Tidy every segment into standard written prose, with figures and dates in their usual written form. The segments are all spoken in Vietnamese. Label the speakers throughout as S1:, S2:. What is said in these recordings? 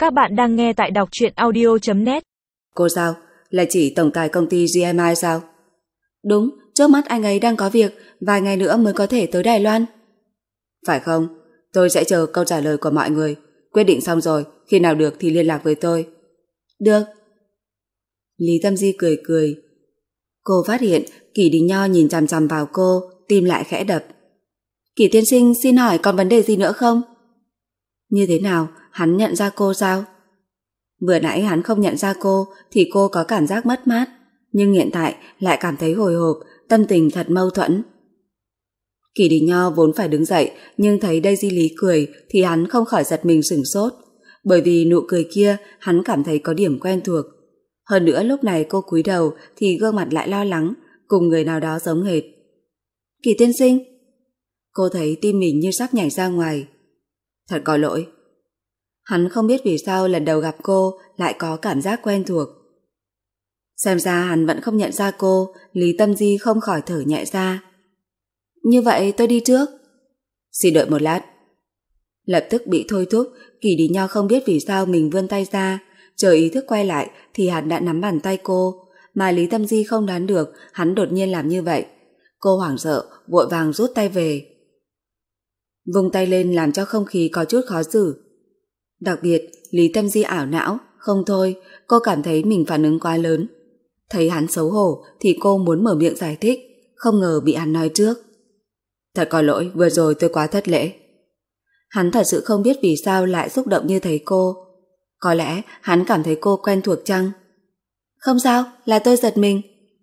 S1: Các bạn đang nghe tại đọc truyện audio.net.
S2: Cô sao? Là chỉ tổng tài công ty GMI sao? Đúng, trước mắt anh ấy đang có việc, vài ngày nữa mới có thể tới Đài Loan. Phải không? Tôi sẽ chờ câu trả lời của mọi người. Quyết định xong rồi, khi nào được thì liên lạc với tôi. Được. Lý Tâm Di cười cười. Cô phát hiện Kỷ Đình Nho nhìn chằm chằm vào cô, tim lại khẽ đập. Kỷ tiên sinh, xin hỏi còn vấn đề gì nữa không? Như thế nào? Hắn nhận ra cô sao? Vừa nãy hắn không nhận ra cô thì cô có cảm giác mất mát, nhưng hiện tại lại cảm thấy hồi hộp, tâm tình thật mâu thuẫn. Kỷ Đình Nho vốn phải đứng dậy, nhưng thấy Daisy Lý cười thì hắn không khỏi giật mình sửng sốt, bởi vì nụ cười kia hắn cảm thấy có điểm quen thuộc. Hơn nữa lúc này cô cúi đầu thì gương mặt lại lo lắng, cùng người nào đó giống hệt. Kỷ tiên sinh. Cô thấy tim mình như sắp nhảy ra ngoài. Thật có lỗi. Hắn không biết vì sao lần đầu gặp cô lại có cảm giác quen thuộc. Xem ra hắn vẫn không nhận ra cô, Lý Tâm Di không khỏi thở nhẹ ra. Như vậy tôi đi trước. Xin đợi một lát. Lập tức bị thôi thúc, Kỷ Đình Nho không biết vì sao mình vươn tay ra, chờ ý thức quay lại thì hắn đã nắm bàn tay cô, mà Lý Tâm Di không đoán được hắn đột nhiên làm như vậy. Cô hoảng sợ, vội vàng rút tay về. Vung tay lên làm cho không khí có chút khó xử. Đặc biệt, Lý Tâm Di ảo não, không thôi, cô cảm thấy mình phản ứng quá lớn. Thấy hắn xấu hổ thì cô muốn mở miệng giải thích, không ngờ bị hắn nói trước. Thật có lỗi, vừa rồi tôi quá thất lễ. Hắn thật sự không biết vì sao lại xúc động như thấy cô. Có lẽ hắn cảm thấy cô quen thuộc chăng? Không sao, là tôi giật mình.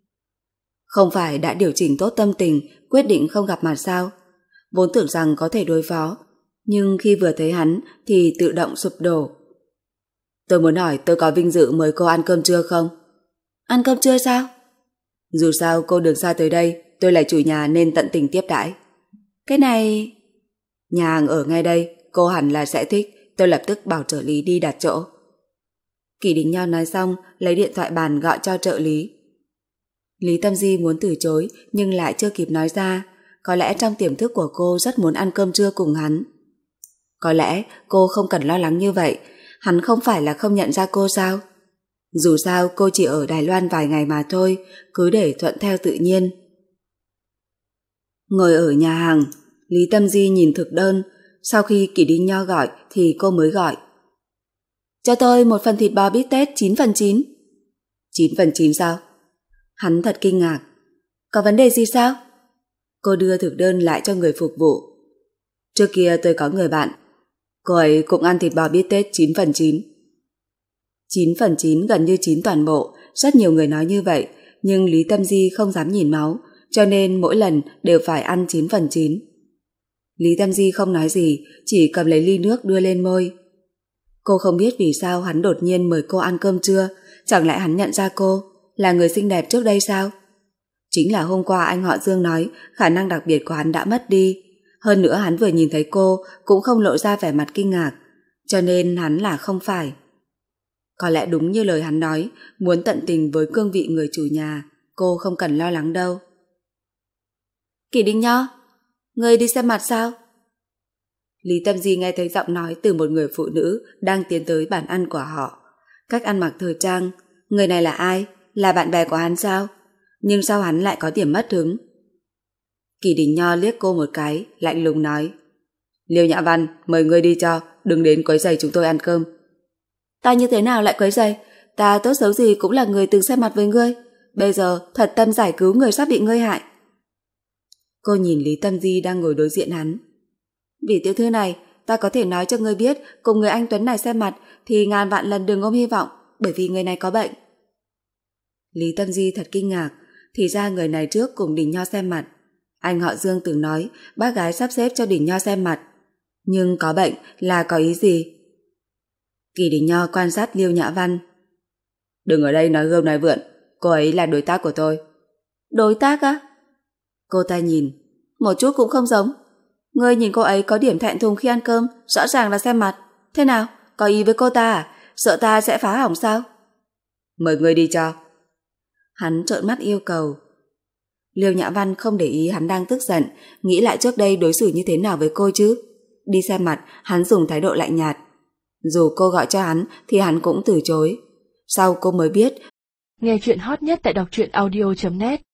S2: Không phải đã điều chỉnh tốt tâm tình, quyết định không gặp mặt sao? Vốn tưởng rằng có thể đối phó, nhưng khi vừa thấy hắn thì tự động sụp đổ. Tôi muốn hỏi tôi có vinh dự mời cô ăn cơm trưa không? Ăn cơm trưa sao? Dù sao cô đường xa tới đây, tôi là chủ nhà nên tận tình tiếp đãi. Cái này... Nhà hàng ở ngay đây, cô hẳn là sẽ thích, tôi lập tức bảo trợ lý đi đặt chỗ. Kỷ Đình Nho nói xong, lấy điện thoại bàn gọi cho trợ lý. Lý Tâm Di muốn từ chối nhưng lại chưa kịp nói ra, có lẽ trong tiềm thức của cô rất muốn ăn cơm trưa cùng hắn. Có lẽ cô không cần lo lắng như vậy, hắn không phải là không nhận ra cô sao? Dù sao cô chỉ ở Đài Loan vài ngày mà thôi, cứ để thuận theo tự nhiên. Ngồi ở nhà hàng, Lý Tâm Di nhìn thực đơn, sau khi Kỷ Đình Nho gọi thì cô mới gọi. Cho tôi một phần thịt bò bít tết 9/9. 9/9 sao? Hắn thật kinh ngạc. Có vấn đề gì sao? Cô đưa thực đơn lại cho người phục vụ. Trước kia tôi có người bạn, cô ấy cũng ăn thịt bò bít tết 9/9. 9/9 gần như 9 toàn bộ, rất nhiều người nói như vậy, nhưng Lý Tâm Di không dám nhìn máu, cho nên mỗi lần đều phải ăn 9/9. Lý Tâm Di không nói gì, chỉ cầm lấy ly nước đưa lên môi. Cô không biết vì sao hắn đột nhiên mời cô ăn cơm trưa, chẳng lẽ hắn nhận ra cô là người xinh đẹp trước đây sao? Chính là hôm qua anh họ Dương nói khả năng đặc biệt của hắn đã mất đi, hơn nữa hắn vừa nhìn thấy cô cũng không lộ ra vẻ mặt kinh ngạc, cho nên hắn là không phải. Có lẽ đúng như lời hắn nói, muốn tận tình với cương vị người chủ nhà, cô không cần lo lắng đâu. Kỷ Đình Nho, người đi xem mặt sao? Lý Tâm Di nghe thấy giọng nói từ một người phụ nữ đang tiến tới bàn ăn của họ. Cách ăn mặc thời trang, người này là ai? Là bạn bè của hắn sao? Nhưng sao hắn lại có điểm mất hứng? Kỷ Đình Nho liếc cô một cái, lạnh lùng nói. Liêu Nhã Văn, mời ngươi đi cho, đừng đến quấy rầy chúng tôi ăn cơm. Ta như thế nào lại quấy rầy? Ta tốt xấu gì cũng là người từng xem mặt với ngươi. Bây giờ thật tâm giải cứu người sắp bị ngươi hại. Cô nhìn Lý Tâm Di đang ngồi đối diện hắn. Vì tiểu thư này, ta có thể nói cho ngươi biết cùng người anh Tuấn này xem mặt thì ngàn vạn lần đừng ôm hy vọng, bởi vì người này có bệnh. Lý Tâm Di thật kinh ngạc, thì ra người này trước cùng Đình Nho xem mặt. Anh họ Dương từng nói bác gái sắp xếp cho Đình Nho xem mặt. Nhưng có bệnh là có ý gì? Kỷ Đình Nho quan sát Liêu Nhã Văn. Đừng ở đây nói gươm nói vượn, cô ấy là đối tác của tôi. Đối tác á? Cô ta nhìn, một chút cũng không giống. Ngươi nhìn cô ấy có điểm thẹn thùng khi ăn cơm, rõ ràng là xem mặt. Thế nào, có ý với cô ta à? Sợ ta sẽ phá hỏng sao? Mời ngươi đi cho. Hắn trợn mắt yêu cầu. Liêu Nhã Văn không để ý hắn đang tức giận, nghĩ lại trước đây đối xử như thế nào với cô chứ. Đi xem mặt, hắn dùng thái độ lạnh nhạt. Dù cô gọi cho hắn thì hắn cũng từ chối. Sau cô mới biết.
S1: Nghe chuyện hot nhất tại đọc truyện audio.net